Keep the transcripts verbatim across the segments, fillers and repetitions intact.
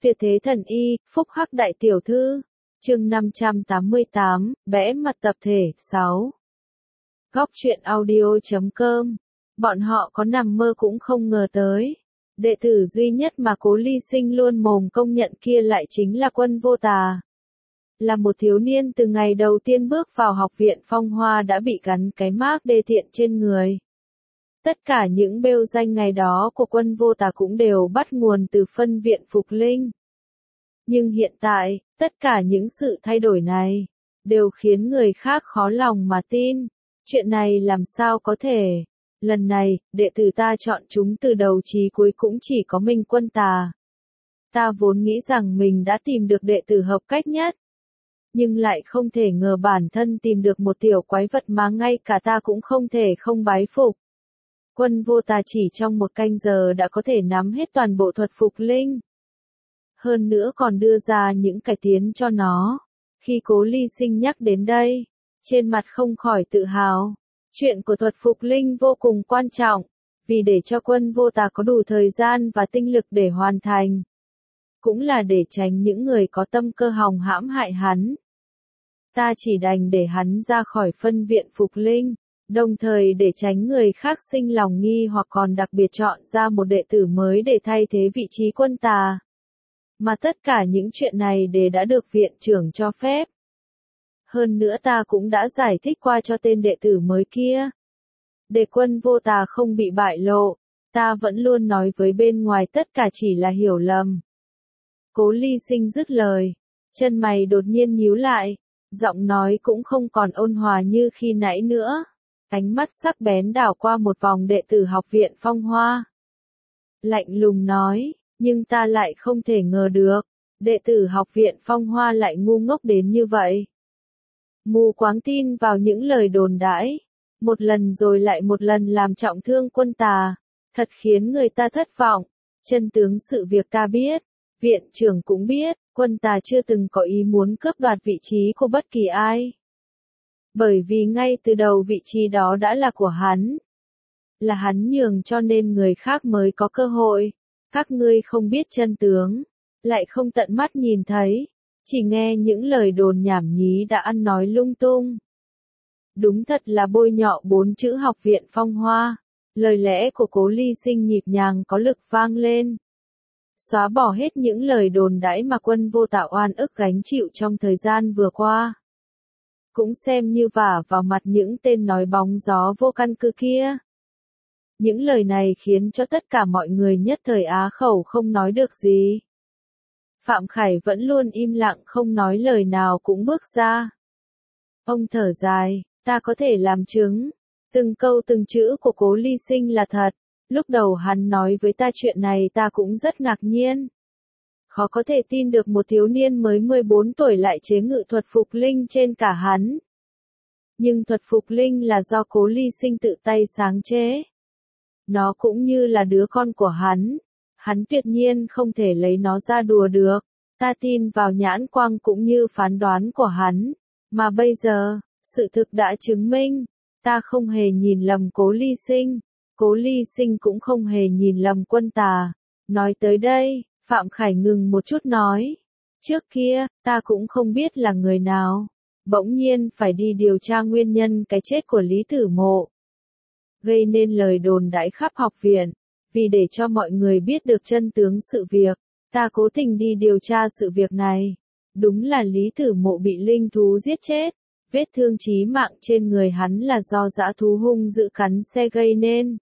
Tuyệt thế thần y, phúc hắc đại tiểu thư. Chương năm trăm tám mươi tám, vẽ mặt tập thể, sáu. Góc truyện audio chấm com. Bọn họ có nằm mơ cũng không ngờ tới. Đệ tử duy nhất mà Cố Ly Sinh luôn mồm công nhận kia lại chính là Quân Vô Tà. Là một thiếu niên từ ngày đầu tiên bước vào học viện Phong Hoa đã bị gắn cái mác đê tiện trên người. Tất cả những bêu danh ngày đó của Quân Vô Tà cũng đều bắt nguồn từ phân viện Phục Linh. Nhưng hiện tại, tất cả những sự thay đổi này, đều khiến người khác khó lòng mà tin. Chuyện này làm sao có thể? Lần này, đệ tử ta chọn chúng từ đầu chí cuối cũng chỉ có Minh Quân Tà. Ta vốn nghĩ rằng mình đã tìm được đệ tử hợp cách nhất. Nhưng lại không thể ngờ bản thân tìm được một tiểu quái vật mà ngay cả ta cũng không thể không bái phục. Quân Vô Tà chỉ trong một canh giờ đã có thể nắm hết toàn bộ thuật Phục Linh. Hơn nữa còn đưa ra những cải tiến cho nó. Khi Cố Ly Sinh nhắc đến đây, trên mặt không khỏi tự hào. Chuyện của thuật Phục Linh vô cùng quan trọng, vì để cho Quân Vô Tà có đủ thời gian và tinh lực để hoàn thành. Cũng là để tránh những người có tâm cơ hòng hãm hại hắn. Ta chỉ đành để hắn ra khỏi phân viện Phục Linh, đồng thời để tránh người khác sinh lòng nghi hoặc còn đặc biệt chọn ra một đệ tử mới để thay thế vị trí Quân Tà. Mà tất cả những chuyện này đều đã được viện trưởng cho phép. Hơn nữa ta cũng đã giải thích qua cho tên đệ tử mới kia. Để Quân Vô Tà không bị bại lộ, ta vẫn luôn nói với bên ngoài tất cả chỉ là hiểu lầm. Cố Ly Sinh dứt lời, chân mày đột nhiên nhíu lại, giọng nói cũng không còn ôn hòa như khi nãy nữa. Ánh mắt sắc bén đảo qua một vòng đệ tử học viện Phong Hoa. Lạnh lùng nói, nhưng ta lại không thể ngờ được, đệ tử học viện Phong Hoa lại ngu ngốc đến như vậy. Mù quáng tin vào những lời đồn đãi, một lần rồi lại một lần làm trọng thương Quân Tà, thật khiến người ta thất vọng. Chân tướng sự việc ta biết, viện trưởng cũng biết, Quân Tà chưa từng có ý muốn cướp đoạt vị trí của bất kỳ ai. Bởi vì ngay từ đầu vị trí đó đã là của hắn. Là hắn nhường cho nên người khác mới có cơ hội. Các ngươi không biết chân tướng, lại không tận mắt nhìn thấy, chỉ nghe những lời đồn nhảm nhí đã ăn nói lung tung. Đúng thật là bôi nhọ bốn chữ học viện Phong Hoa. Lời lẽ của Cố Ly Sinh nhịp nhàng có lực vang lên. Xóa bỏ hết những lời đồn đãi mà Quân Vô Tà oan ức gánh chịu trong thời gian vừa qua. Cũng xem như vả vào mặt những tên nói bóng gió vô căn cứ kia. Những lời này khiến cho tất cả mọi người nhất thời á khẩu không nói được gì. Phạm Khải vẫn luôn im lặng không nói lời nào cũng bước ra. Ông thở dài, ta có thể làm chứng. Từng câu từng chữ của Cố Ly Sinh là thật. Lúc đầu hắn nói với ta chuyện này ta cũng rất ngạc nhiên. Khó có thể tin được một thiếu niên mới mười bốn tuổi lại chế ngự thuật Phục Linh trên cả hắn. Nhưng thuật Phục Linh là do Cố Ly Sinh tự tay sáng chế. Nó cũng như là đứa con của hắn. Hắn tuyệt nhiên không thể lấy nó ra đùa được. Ta tin vào nhãn quang cũng như phán đoán của hắn. Mà bây giờ, sự thực đã chứng minh. Ta không hề nhìn lầm Cố Ly Sinh. Cố Ly Sinh cũng không hề nhìn lầm Quân Tà. Nói tới đây, Phạm Khải ngừng một chút nói. Trước kia, ta cũng không biết là người nào. Bỗng nhiên phải đi điều tra nguyên nhân cái chết của Lý Tử Mộ. Gây nên lời đồn đãi khắp học viện. Vì để cho mọi người biết được chân tướng sự việc, ta cố tình đi điều tra sự việc này. Đúng là Lý Tử Mộ bị linh thú giết chết. Vết thương chí mạng trên người hắn là do dã thú hung dữ cắn xe gây nên.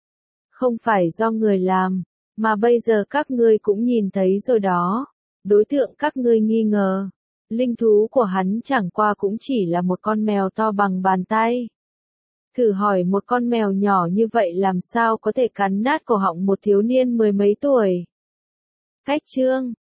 Không phải do người làm, mà bây giờ các ngươi cũng nhìn thấy rồi đó. Đối tượng các ngươi nghi ngờ. Linh thú của hắn chẳng qua cũng chỉ là một con mèo to bằng bàn tay. Thử hỏi một con mèo nhỏ như vậy làm sao có thể cắn nát cổ họng một thiếu niên mười mấy tuổi. Cách chương